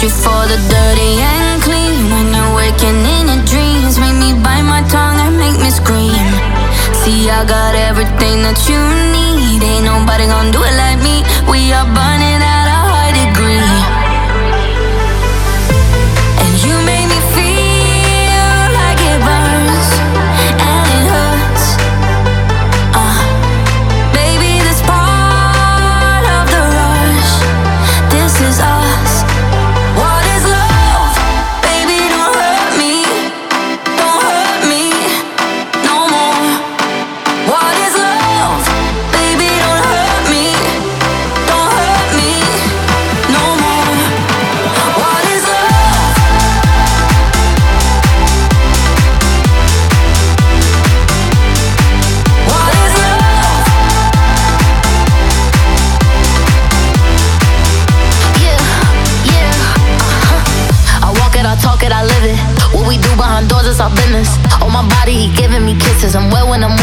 you for the dirty and clean. When you're waking in your dreams, make me bite my tongue and make me scream. See, I got everything that you need. Ain't nobody gonna do it like me. We are burning at a high degree. And you make me feel like it burns and it hurts. Baby, this part of the rush. This is us. What is love? Baby, don't hurt me. Don't hurt me no more. What is love? Baby, don't hurt me. Don't hurt me no more. What is love? What is love? Yeah, I walk it, I talk it, I live it. What we do behind doors is our business. On my body, he giving me kisses. I'm wet when I'm